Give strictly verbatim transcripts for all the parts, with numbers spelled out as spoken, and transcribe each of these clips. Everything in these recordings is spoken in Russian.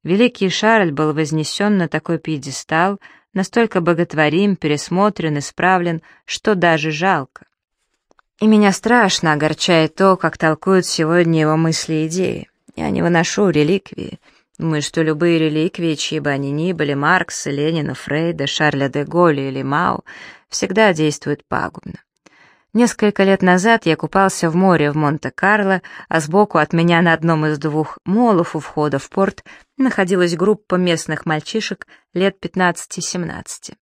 Великий Шарль был вознесен на такой пьедестал, настолько боготворим, пересмотрен, исправлен, что даже жалко. И меня страшно огорчает то, как толкуют сегодня его мысли и идеи. Я не выношу реликвии. Думаю, что любые реликвии, чьи бы они ни были, Маркса, Ленина, Фрейда, Шарля де Голля или Мао, всегда действуют пагубно. Несколько лет назад я купался в море в Монте-Карло, а сбоку от меня на одном из двух молов у входа в порт находилась группа местных мальчишек лет пятнадцати-семнадцати.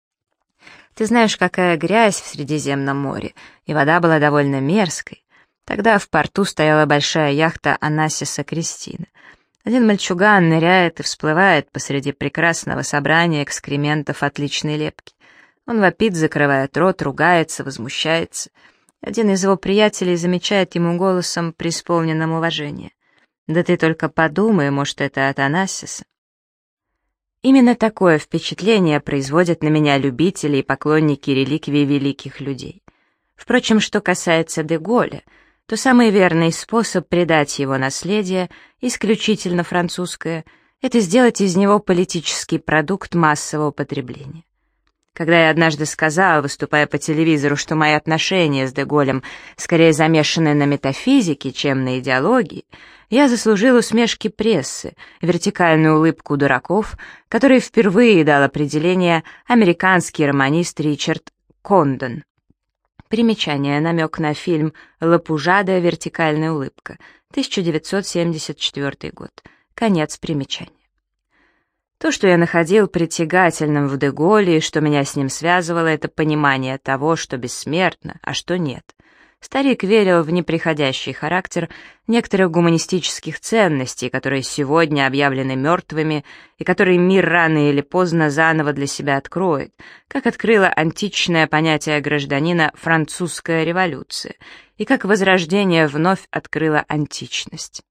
Ты знаешь, какая грязь в Средиземном море, и вода была довольно мерзкой. Тогда в порту стояла большая яхта Анассиса Кристина. Один мальчуган ныряет и всплывает посреди прекрасного собрания экскрементов отличной лепки. Он вопит, закрывает рот, ругается, возмущается. Один из его приятелей замечает ему голосом, преисполненным уважения: «Да ты только подумай, может, это от Анассиса». Именно такое впечатление производят на меня любители и поклонники реликвий великих людей. Впрочем, что касается де Голля, то самый верный способ придать его наследие, исключительно французское, это сделать из него политический продукт массового потребления. Когда я однажды сказал, выступая по телевизору, что мои отношения с де Голлем скорее замешаны на метафизике, чем на идеологии, я заслужил усмешки прессы, вертикальную улыбку дураков, который впервые дал определение американский романист Ричард Кондон. Примечание, намек на фильм «Лапужада. Вертикальная улыбка», тысяча девятьсот семьдесят четвёртый год. Конец примечания. То, что я находил притягательным в де Голле и что меня с ним связывало, это понимание того, что бессмертно, а что нет. Старик верил в неприходящий характер некоторых гуманистических ценностей, которые сегодня объявлены мертвыми и которые мир рано или поздно заново для себя откроет, как открыла античное понятие гражданина французская революция и как возрождение вновь открыло античность.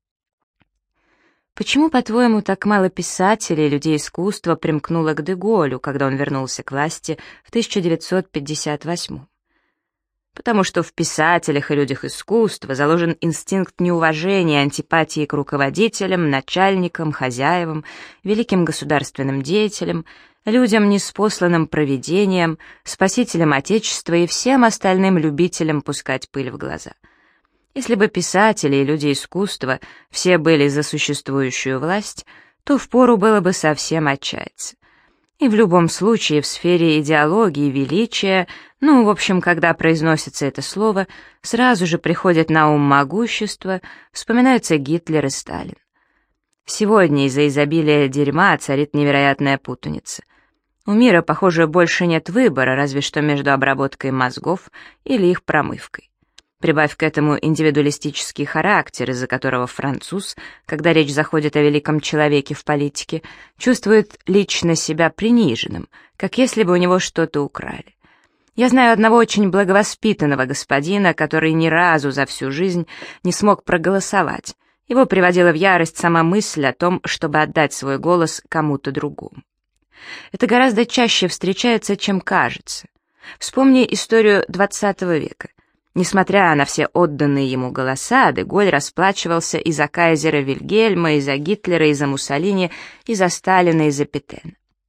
Почему, по-твоему, так мало писателей и людей искусства примкнуло к де Голлю, когда он вернулся к власти в тысяча девятьсот пятьдесят восьмом? Потому что в писателях и людях искусства заложен инстинкт неуважения и антипатии к руководителям, начальникам, хозяевам, великим государственным деятелям, людям, ниспосланным провидением, спасителям Отечества и всем остальным любителям пускать пыль в глаза. Если бы писатели и люди искусства все были за существующую власть, то впору было бы совсем отчаяться. И в любом случае в сфере идеологии, величия, ну, в общем, когда произносится это слово, сразу же приходит на ум могущество, вспоминаются Гитлер и Сталин. Сегодня из-за изобилия дерьма царит невероятная путаница. У мира, похоже, больше нет выбора, разве что между обработкой мозгов или их промывкой. Прибавь к этому индивидуалистический характер, из-за которого француз, когда речь заходит о великом человеке в политике, чувствует лично себя приниженным, как если бы у него что-то украли. Я знаю одного очень благовоспитанного господина, который ни разу за всю жизнь не смог проголосовать. Его приводила в ярость сама мысль о том, чтобы отдать свой голос кому-то другому. Это гораздо чаще встречается, чем кажется. Вспомни историю двадцатого века. Несмотря на все отданные ему голоса, де Голль расплачивался и за кайзера Вильгельма, и за Гитлера, и за Муссолини, и за Сталина, и за Петена.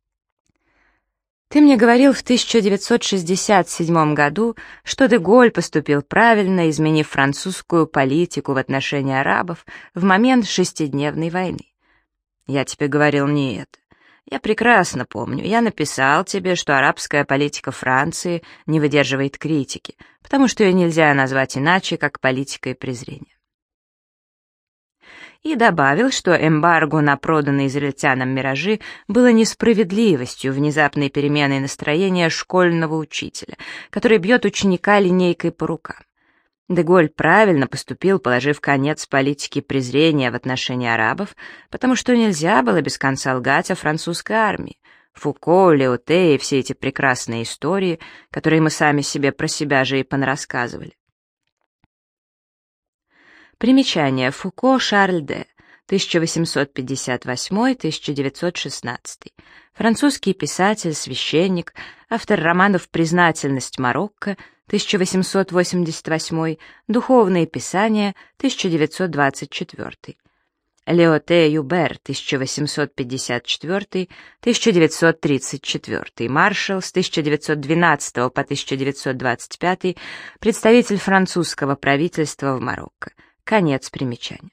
Ты мне говорил в тысяча девятьсот шестьдесят седьмом году, что де Голль поступил правильно, изменив французскую политику в отношении арабов в момент шестидневной войны. Я тебе говорил не это. Я прекрасно помню, я написал тебе, что арабская политика Франции не выдерживает критики, потому что ее нельзя назвать иначе, как политикой презрения. И добавил, что эмбарго на проданные израильтянам миражи было несправедливостью, внезапной переменой настроения школьного учителя, который бьет ученика линейкой по рукам. Де Голль правильно поступил, положив конец политике презрения в отношении арабов, потому что нельзя было без конца лгать о французской армии. Фуко, Леоте и все эти прекрасные истории, которые мы сами себе про себя же и понарассказывали. Примечание. Фуко Шарль Де, тысяча восемьсот пятьдесят восьмой — тысяча девятьсот шестнадцатый. Французский писатель, священник, автор романов «Признательность Марокко», тысяча восемьсот восемьдесят восьмой, «Духовные писания», тысяча девятьсот двадцать четвёртый. Леоте Юбер, тысяча восемьсот пятьдесят четвёртый — тысяча девятьсот тридцать четвёртый, маршал с тысяча девятьсот двенадцатого по тысяча девятьсот двадцать пятый, представитель французского правительства в Марокко. Конец примечания.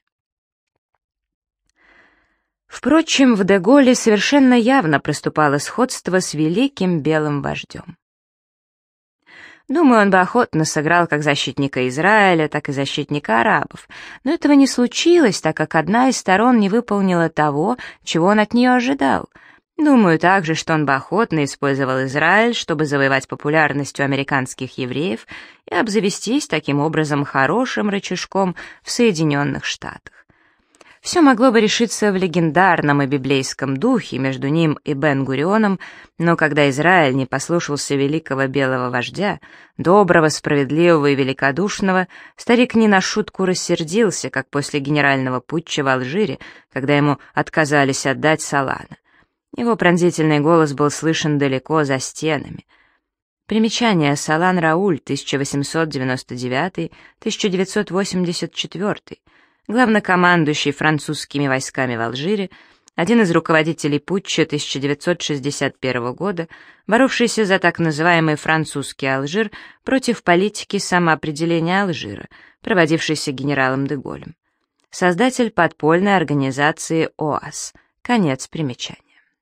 Впрочем, в де-Голле совершенно явно проступало сходство с великим белым вождем. Думаю, он бы охотно сыграл как защитника Израиля, так и защитника арабов, но этого не случилось, так как одна из сторон не выполнила того, чего он от нее ожидал. Думаю также, что он бы охотно использовал Израиль, чтобы завоевать популярность у американских евреев и обзавестись таким образом хорошим рычажком в Соединенных Штатах. Все могло бы решиться в легендарном и библейском духе между ним и Бен-Гурионом, но когда Израиль не послушался великого белого вождя, доброго, справедливого и великодушного, старик не на шутку рассердился, как после генерального путча в Алжире, когда ему отказались отдать Солана. Его пронзительный голос был слышен далеко за стенами. Примечание: Солан Рауль, тысяча восемьсот девяносто девятый — тысяча девятьсот восемьдесят четвёртый, главнокомандующий французскими войсками в Алжире, один из руководителей путча тысяча девятьсот шестьдесят первого года, боровшийся за так называемый французский Алжир против политики самоопределения Алжира, проводившейся генералом де Голлем. Создатель подпольной организации ОАС. Конец примечания.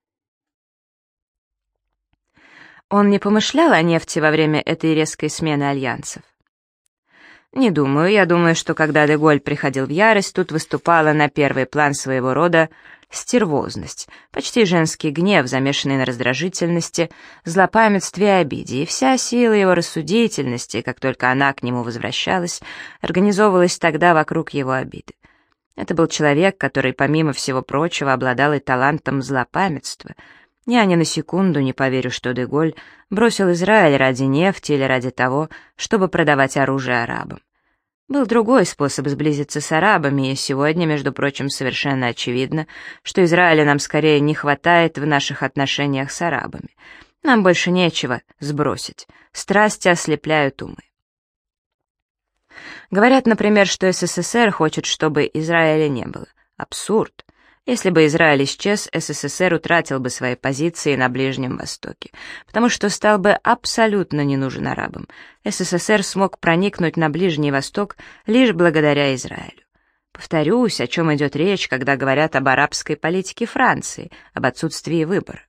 Он не помышлял о нефти во время этой резкой смены альянсов? Не думаю. Я думаю, что когда де Голль приходил в ярость, тут выступала на первый план своего рода стервозность, почти женский гнев, замешанный на раздражительности, злопамятстве и обиде, и вся сила его рассудительности, как только она к нему возвращалась, организовывалась тогда вокруг его обиды. Это был человек, который, помимо всего прочего, обладал и талантом злопамятства. Я ни на секунду не поверю, что де Голль бросил Израиль ради нефти или ради того, чтобы продавать оружие арабам. Был другой способ сблизиться с арабами, и сегодня, между прочим, совершенно очевидно, что Израиля нам скорее не хватает в наших отношениях с арабами. Нам больше нечего сбросить. Страсти ослепляют умы. Говорят, например, что СССР хочет, чтобы Израиля не было. Абсурд. Если бы Израиль исчез, СССР утратил бы свои позиции на Ближнем Востоке, потому что стал бы абсолютно не нужен арабам. СССР смог проникнуть на Ближний Восток лишь благодаря Израилю. Повторюсь, о чем идет речь, когда говорят об арабской политике Франции, об отсутствии выбора.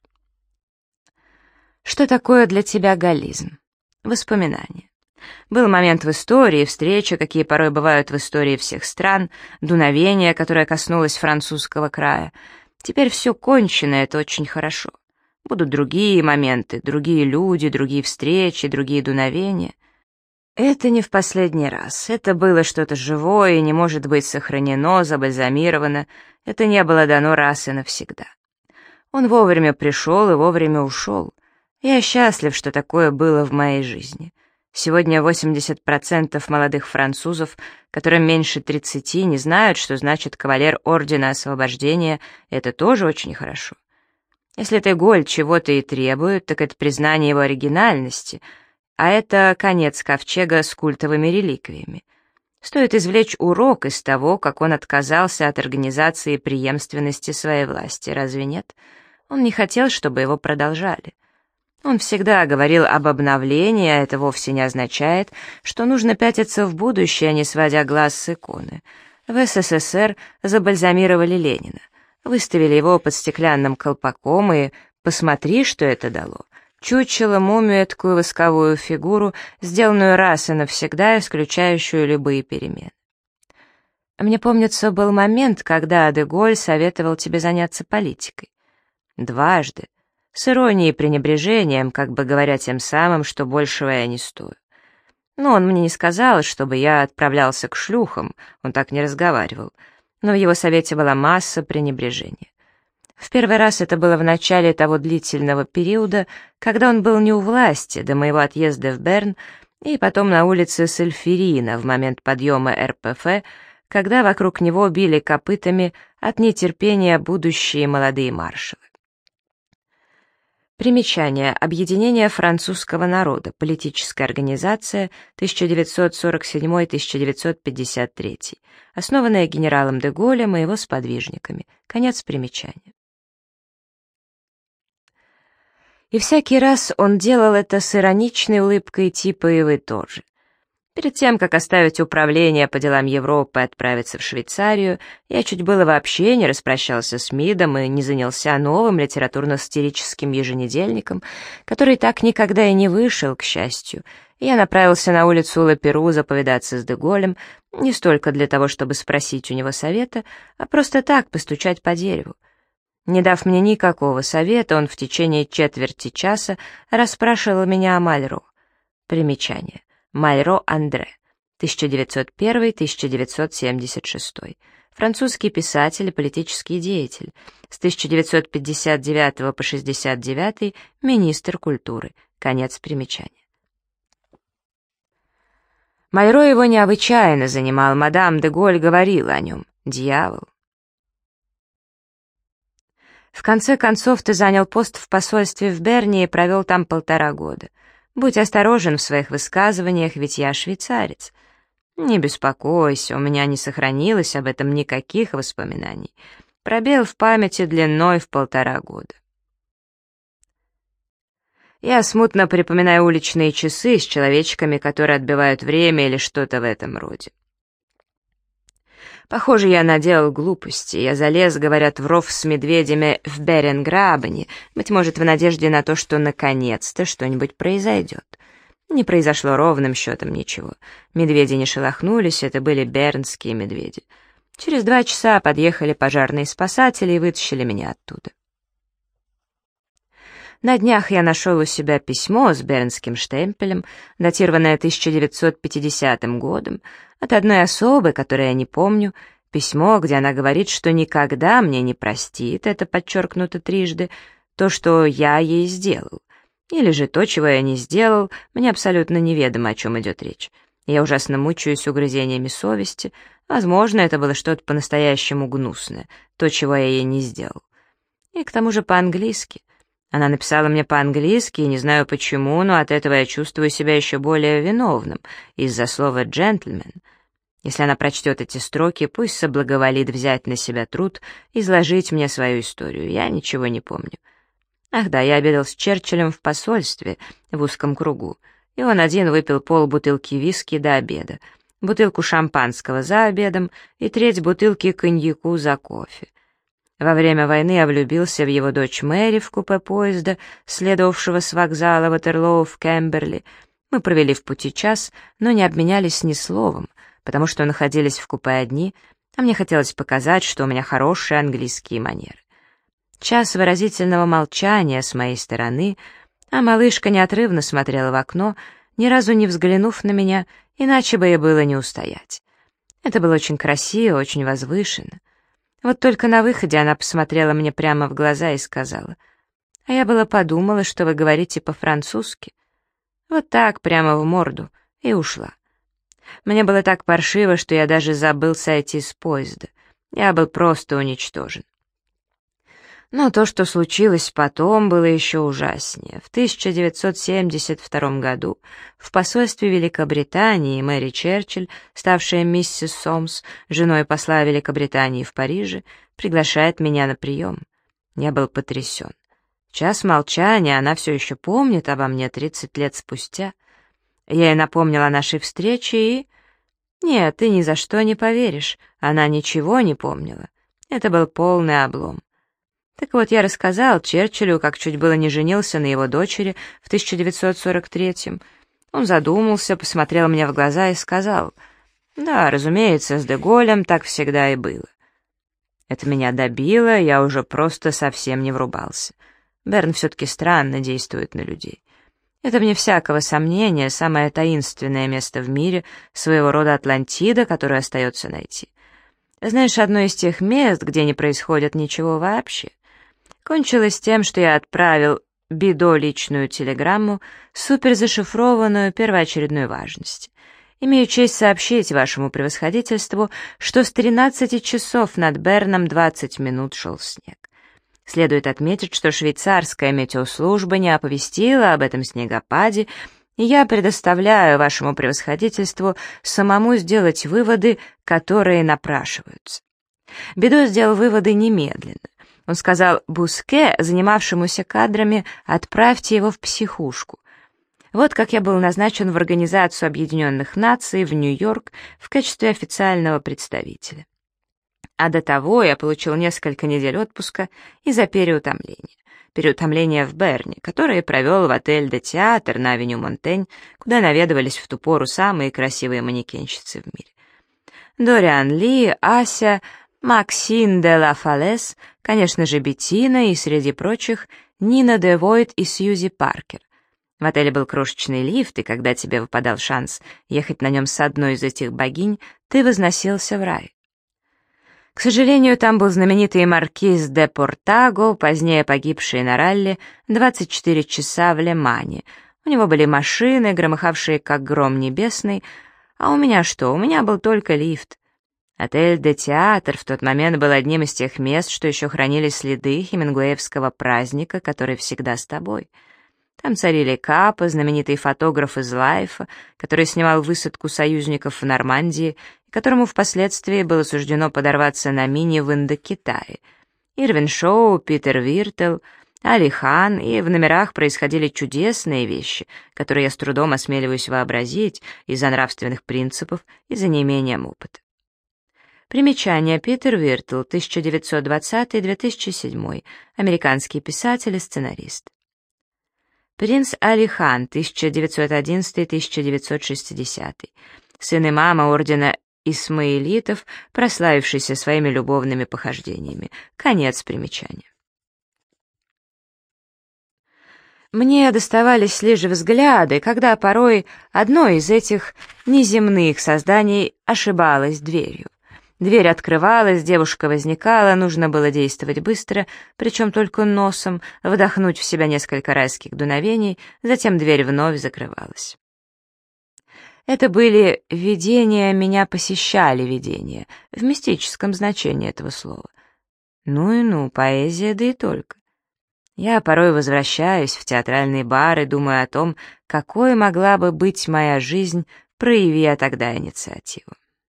Что такое для тебя галлизм? Воспоминания. Был момент в истории, встреча, какие порой бывают в истории всех стран, дуновение, которое коснулось французского края. Теперь все кончено, это очень хорошо. Будут другие моменты, другие люди, другие встречи, другие дуновения. Это не в последний раз. Это было что-то живое и не может быть сохранено, забальзамировано. Это не было дано раз и навсегда. Он вовремя пришел и вовремя ушел. Я счастлив, что такое было в моей жизни. Сегодня восемьдесят процентов молодых французов, которым меньше тридцати, не знают, что значит кавалер Ордена Освобождения. Это тоже очень хорошо. Если де Голль чего-то и требует, так это признание его оригинальности, а это конец ковчега с культовыми реликвиями. Стоит извлечь урок из того, как он отказался от организации преемственности своей власти, разве нет? Он не хотел, чтобы его продолжали. Он всегда говорил об обновлении, а это вовсе не означает, что нужно пятиться в будущее, не сводя глаз с иконы. В СССР забальзамировали Ленина, выставили его под стеклянным колпаком, и посмотри, что это дало. Чучело, мумию, эткую восковую фигуру, сделанную раз и навсегда, исключающую любые перемены. Мне помнится, был момент, когда де Голль советовал тебе заняться политикой. Дважды. С иронией и пренебрежением, как бы говоря тем самым, что большего я не стою. Но он мне не сказал, чтобы я отправлялся к шлюхам, он так не разговаривал, но в его совете была масса пренебрежения. В первый раз это было в начале того длительного периода, когда он был не у власти, до моего отъезда в Берн, и потом на улице Сальферина в момент подъема эр пэ эф, когда вокруг него били копытами от нетерпения будущие молодые маршалы. Примечание. Объединение французского народа. Политическая организация тысяча девятьсот сорок седьмой — тысяча девятьсот пятьдесят третий. Основанная генералом де Голлем и его сподвижниками. Конец примечания. И всякий раз он делал это с ироничной улыбкой типа «и вы тоже». Перед тем, как оставить управление по делам Европы и отправиться в Швейцарию, я чуть было вообще не распрощался с МИДом и не занялся новым литературно-сатирическим еженедельником, который так никогда и не вышел, к счастью. И я направился на улицу Ла-Перуза повидаться с де Голлем не столько для того, чтобы спросить у него совета, а просто так постучать по дереву. Не дав мне никакого совета, он в течение четверти часа расспрашивал меня о Мальро. Примечание. Мальро Андре, тысяча девятьсот первый — тысяча девятьсот семьдесят шестой. Французский писатель и политический деятель. С тысяча девятьсот пятьдесят девятого по шестьдесят девятый министр культуры. Конец примечания. Мальро его необычайно занимал, мадам де Голль говорила о нем. Дьявол. В конце концов, ты занял пост в посольстве в Берне и провел там полтора года. Будь осторожен в своих высказываниях, ведь я швейцарец. Не беспокойся, у меня не сохранилось об этом никаких воспоминаний. Пробел в памяти длиной в полтора года. Я смутно припоминаю уличные часы с человечками, которые отбивают время или что-то в этом роде. Похоже, я наделал глупости. Я залез, говорят, в ров с медведями в Беренграбене, быть может, в надежде на то, что наконец-то что-нибудь произойдет. Не произошло ровным счетом ничего. Медведи не шелохнулись, это были бернские медведи. Через два часа подъехали пожарные спасатели и вытащили меня оттуда. На днях я нашел у себя письмо с бернским штемпелем, датированное тысяча девятьсот пятидесятым годом, от одной особы, которую я не помню, письмо, где она говорит, что никогда мне не простит, это подчеркнуто трижды, то, что я ей сделал. Или же то, чего я не сделал, мне абсолютно неведомо, о чем идет речь. Я ужасно мучаюсь угрызениями совести, возможно, это было что-то по-настоящему гнусное, то, чего я ей не сделал. И к тому же по-английски. Она написала мне по-английски, и не знаю почему, но от этого я чувствую себя еще более виновным, из-за слова «джентльмен». Если она прочтет эти строки, пусть соблаговолит взять на себя труд изложить мне свою историю, я ничего не помню. Ах да, я обедал с Черчиллем в посольстве, в узком кругу, и он один выпил полбутылки виски до обеда, бутылку шампанского за обедом и треть бутылки коньяку за кофе. Во время войны я влюбился в его дочь Мэри в купе поезда, следовавшего с вокзала Ватерлоу в Кемберли. Мы провели в пути час, но не обменялись ни словом, потому что находились в купе одни, а мне хотелось показать, что у меня хорошие английские манеры. Час выразительного молчания с моей стороны, а малышка неотрывно смотрела в окно, ни разу не взглянув на меня, иначе бы ей было не устоять. Это было очень красиво, очень возвышенно. Вот только на выходе она посмотрела мне прямо в глаза и сказала: «А я было подумала, что вы говорите по-французски». Вот так, прямо в морду, и ушла. Мне было так паршиво, что я даже забыл сойти с поезда. Я был просто уничтожен. Но то, что случилось потом, было еще ужаснее. В тысяча девятьсот семьдесят втором году в посольстве Великобритании Мэри Черчилль, ставшая миссис Сомс, женой посла Великобритании в Париже, приглашает меня на прием. Я был потрясен. Час молчания, она все еще помнит обо мне тридцать лет спустя. Я ей напомнила о нашей встрече и... Нет, ты ни за что не поверишь, она ничего не помнила. Это был полный облом. Так вот, я рассказал Черчиллю, как чуть было не женился на его дочери в тысяча девятьсот сорок третьем. Он задумался, посмотрел мне в глаза и сказал: «Да, разумеется, с де Голлем так всегда и было». Это меня добило, я уже просто совсем не врубался. Берн все-таки странно действует на людей. Это, вне всякого сомнения, самое таинственное место в мире, своего рода Атлантида, которую остается найти. Знаешь, одно из тех мест, где не происходит ничего вообще. Кончилось тем, что я отправил Бидо личную телеграмму, суперзашифрованную первоочередной важности. Имею честь сообщить вашему превосходительству, что с тринадцати часов над Берном двадцать минут шел снег. Следует отметить, что швейцарская метеослужба не оповестила об этом снегопаде, и я предоставляю вашему превосходительству самому сделать выводы, которые напрашиваются. Бедо сделал выводы немедленно. Он сказал Буске, занимавшемуся кадрами, отправьте его в психушку. Вот как я был назначен в Организацию Объединенных Наций в Нью-Йорк в качестве официального представителя. А до того я получил несколько недель отпуска из-за переутомления. Переутомление в Берне, которое провел в отель «Де Театр» на авеню Монтень, куда наведывались в ту пору самые красивые манекенщицы в мире. Дориан Ли, Ася, Максин де ла Фалес, конечно же, Беттина и, среди прочих, Нина де Войт и Сьюзи Паркер. В отеле был крошечный лифт, и когда тебе выпадал шанс ехать на нем с одной из этих богинь, ты возносился в рай. К сожалению, там был знаменитый маркиз де Портаго, позднее погибший на ралли двадцать четыре часа в Ле-Мане. У него были машины, громыхавшие как гром небесный, а у меня что? У меня был только лифт. Отель «Де Театр» в тот момент был одним из тех мест, что еще хранили следы хемингуэевского праздника, который всегда с тобой. Там царили Капа, знаменитый фотограф из Лайфа, который снимал высадку союзников в Нормандии, и которому впоследствии было суждено подорваться на мине в Индокитае. Ирвин Шоу, Питер Виртел, Али Хан, и в номерах происходили чудесные вещи, которые я с трудом осмеливаюсь вообразить из-за нравственных принципов и за неимением опыта. Примечание. Питер Виртл, тысяча девятьсот двадцатый — две тысячи седьмой, американский писатель и сценарист. Принц Али Хан, тысяча девятьсот одиннадцатый — тысяча девятьсот шестидесятый, сын имама ордена исмаилитов, прославившийся своими любовными похождениями. Конец примечания. Мне доставались лишь взгляды, когда порой одно из этих неземных созданий ошибалось дверью. Дверь открывалась, девушка возникала, нужно было действовать быстро, причем только носом, вдохнуть в себя несколько райских дуновений, затем дверь вновь закрывалась. Это были видения, меня посещали видения, в мистическом значении этого слова. Ну и ну, поэзия, да и только. Я порой возвращаюсь в театральные бары, думаю о том, какой могла бы быть моя жизнь, прояви я тогда инициативу.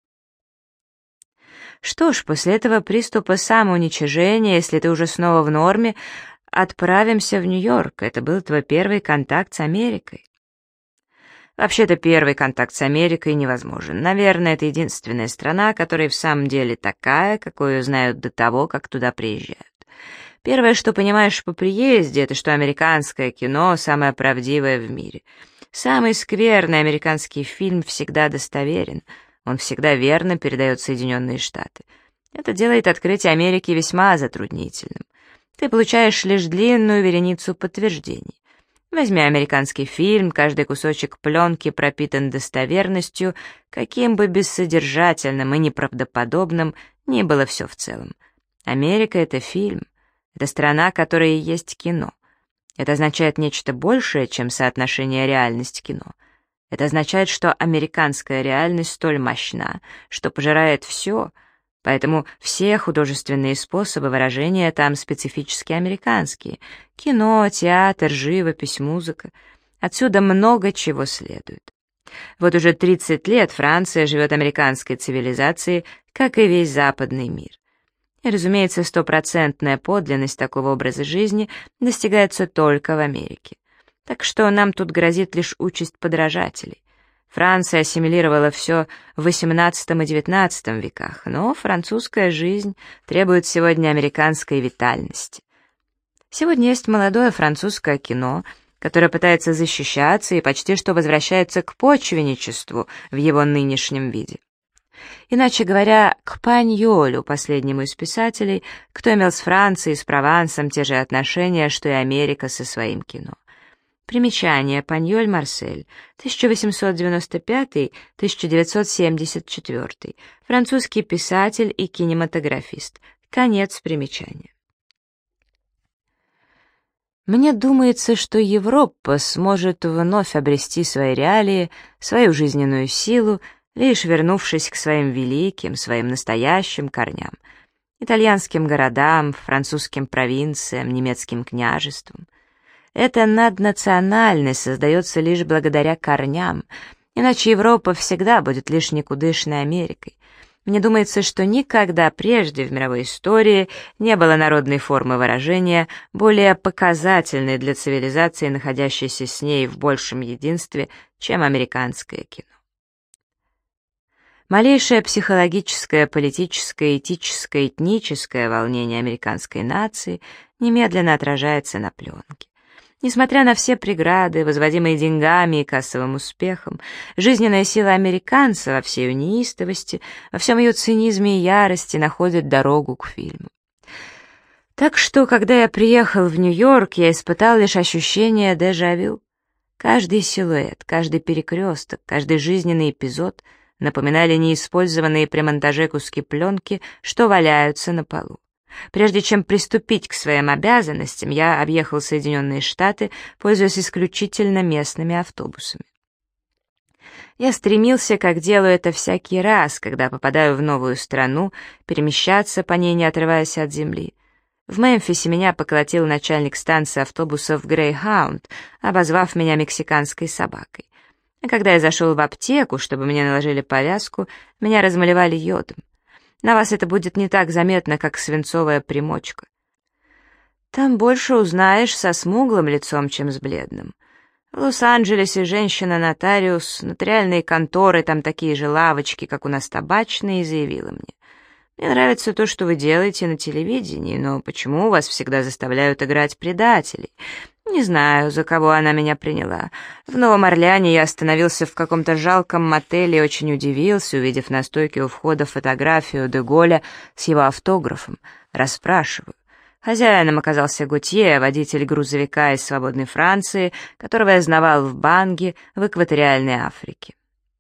Что ж, после этого приступа самоуничижения, если ты уже снова в норме, отправимся в Нью-Йорк. Это был твой первый контакт с Америкой. Вообще-то первый контакт с Америкой невозможен. Наверное, это единственная страна, которая в самом деле такая, какую ее знают до того, как туда приезжают. Первое, что понимаешь по приезде, это что американское кино самое правдивое в мире. Самый скверный американский фильм всегда достоверен. Он всегда верно передает Соединенные Штаты. Это делает открытие Америки весьма затруднительным. Ты получаешь лишь длинную вереницу подтверждений. Возьми американский фильм, каждый кусочек пленки пропитан достоверностью, каким бы бессодержательным и неправдоподобным ни было все в целом. Америка — это фильм, это страна, которая и есть кино. Это означает нечто большее, чем соотношение реальность-кино. Это означает, что американская реальность столь мощна, что пожирает все, поэтому все художественные способы выражения там специфически американские. Кино, театр, живопись, музыка. Отсюда много чего следует. Вот уже тридцать лет Франция живет американской цивилизацией, как и весь западный мир. И, разумеется, стопроцентная подлинность такого образа жизни достигается только в Америке. Так что нам тут грозит лишь участь подражателей. Франция ассимилировала все в восемнадцатом и девятнадцатом веках, но французская жизнь требует сегодня американской витальности. Сегодня есть молодое французское кино, которое пытается защищаться и почти что возвращается к почвенничеству в его нынешнем виде. Иначе говоря, к Паньолю, последнему из писателей, кто имел с Францией, с Провансом те же отношения, что и Америка со своим кино. Примечание. Паньоль Марсель, тысяча восемьсот девяносто пятый — тысяча девятьсот семьдесят четвёртый, французский писатель и кинематографист. Конец примечания. Мне думается, что Европа сможет вновь обрести свои реалии, свою жизненную силу, лишь вернувшись к своим великим, своим настоящим корням. итальянским городам, французским провинциям, немецким княжествам. Эта наднациональность создается лишь благодаря корням, иначе Европа всегда будет лишь никудышной Америкой. Мне думается, что никогда прежде в мировой истории не было народной формы выражения, более показательной для цивилизации, находящейся с ней в большем единстве, чем американское кино. Малейшее психологическое, политическое, этическое, этническое волнение американской нации немедленно отражается на пленке. Несмотря на все преграды, возводимые деньгами и кассовым успехом, жизненная сила американца во всей ее неистовости, во всем ее цинизме и ярости находит дорогу к фильму. Так что, когда я приехал в Нью-Йорк, я испытал лишь ощущение дежавю. Каждый силуэт, каждый перекресток, каждый жизненный эпизод напоминали неиспользованные при монтаже куски пленки, что валяются на полу. Прежде чем приступить к своим обязанностям, я объехал Соединенные Штаты, пользуясь исключительно местными автобусами. Я стремился, как делаю это всякий раз, когда попадаю в новую страну, перемещаться по ней, не отрываясь от земли. В Мемфисе меня поколотил начальник станции автобусов Грейхаунд, обозвав меня мексиканской собакой. А когда я зашел в аптеку, чтобы мне наложили повязку, меня размалевали йодом. На вас это будет не так заметно, как свинцовая примочка. Там больше узнаешь со смуглым лицом, чем с бледным. В Лос-Анджелесе женщина-нотариус, нотариальные конторы, там такие же лавочки, как у нас табачные, заявила мне. Мне нравится то, что вы делаете на телевидении, но почему вас всегда заставляют играть предателей? Не знаю, за кого она меня приняла. В Новом Орлеане я остановился в каком-то жалком мотеле и очень удивился, увидев на стойке у входа фотографию де Голля с его автографом. Расспрашиваю. Хозяином оказался Готье, водитель грузовика из свободной Франции, которого я знавал в Банге в экваториальной Африке.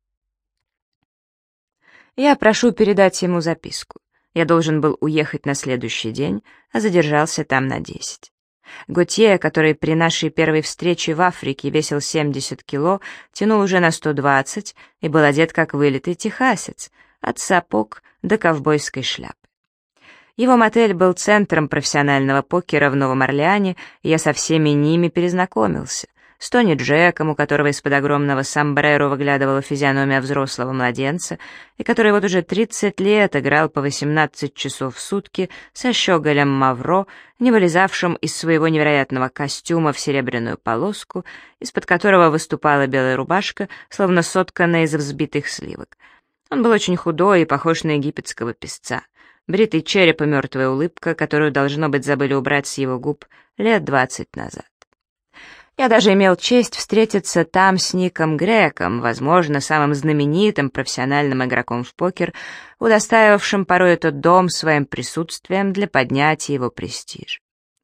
Я прошу передать ему записку. Я должен был уехать на следующий день, а задержался там на десять. Готье, который при нашей первой встрече в Африке весил семьдесят кило, тянул уже на сто двадцать и был одет как вылитый техасец, от сапог до ковбойской шляпы. Его мотель был центром профессионального покера в Новом Орлеане, и я со всеми ними перезнакомился. С Тони Джеком, у которого из-под огромного сомбреро выглядывала физиономия взрослого младенца, и который вот уже тридцать лет играл по восемнадцать часов в сутки со щеголем Мавро, не вылезавшим из своего невероятного костюма в серебряную полоску, из-под которого выступала белая рубашка, словно сотканная из взбитых сливок. Он был очень худой и похож на египетского песца. Бритый череп и мертвая улыбка, которую, должно быть, забыли убрать с его губ лет двадцать назад. Я даже имел честь встретиться там с Ником Греком, возможно, самым знаменитым профессиональным игроком в покер, удостаивавшим порой этот дом своим присутствием для поднятия его престижа.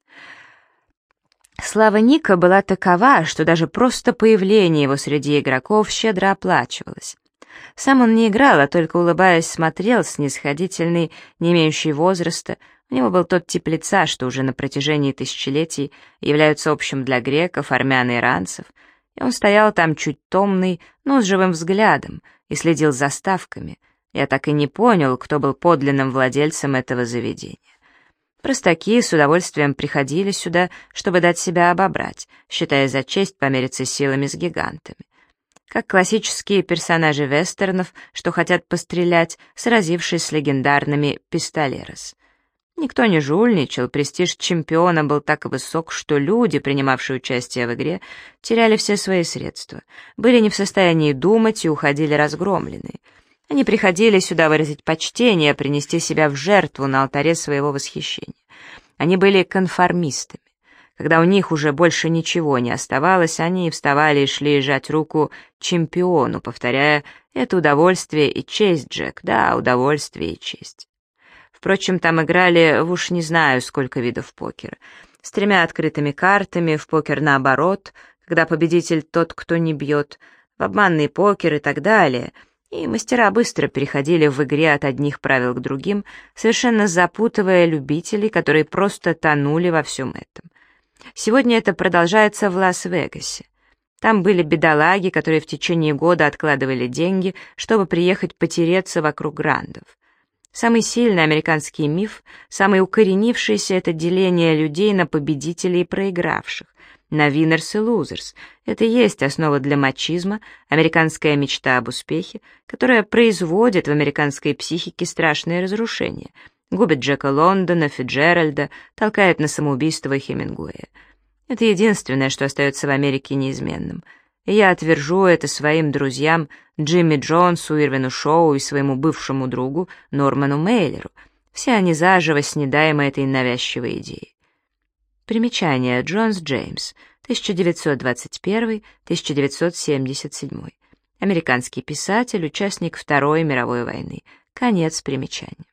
Слава Ника была такова, что даже просто появление его среди игроков щедро оплачивалось. Сам он не играл, а только, улыбаясь, смотрел, снисходительный, не имеющий возраста. У него был тот тип лица, что уже на протяжении тысячелетий являются общим для греков, армян и иранцев, и он стоял там чуть томный, но с живым взглядом, и следил за ставками. Я так и не понял, кто был подлинным владельцем этого заведения. Простаки с удовольствием приходили сюда, чтобы дать себя обобрать, считая за честь помериться силами с гигантами. Как классические персонажи вестернов, что хотят пострелять, сразившись с легендарными пистолерос. Никто не жульничал, престиж чемпиона был так высок, что люди, принимавшие участие в игре, теряли все свои средства, были не в состоянии думать и уходили разгромленные. Они приходили сюда выразить почтение, принести себя в жертву на алтаре своего восхищения. Они были конформистами. Когда у них уже больше ничего не оставалось, они вставали и шли жать руку чемпиону, повторяя: «Это удовольствие и честь, Джек, да, удовольствие и честь». Впрочем, там играли в уж не знаю сколько видов покера. С тремя открытыми картами, в покер наоборот, когда победитель тот, кто не бьет, в обманный покер и так далее. И мастера быстро переходили в игре от одних правил к другим, совершенно запутывая любителей, которые просто тонули во всем этом. Сегодня это продолжается в Лас-Вегасе. Там были бедолаги, которые в течение года откладывали деньги, чтобы приехать потереться вокруг грандов. Самый сильный американский миф, самый укоренившийся — это деление людей на победителей и проигравших, на winners и losers. Это и есть основа для мачизма, американская мечта об успехе, которая производит в американской психике страшные разрушения, губит Джека Лондона, Фитджеральда, толкает на самоубийство Хемингуэя. Это единственное, что остается в Америке неизменным. И я отвержу это своим друзьям Джимми Джонсу, Ирвину Шоу и своему бывшему другу Норману Мейлеру. Все они заживо снедаемы этой навязчивой идеей. Примечание. Джонс Джеймс, тысяча девятьсот двадцать первый — тысяча девятьсот семьдесят седьмой. Американский писатель, участник Второй мировой войны. Конец примечания.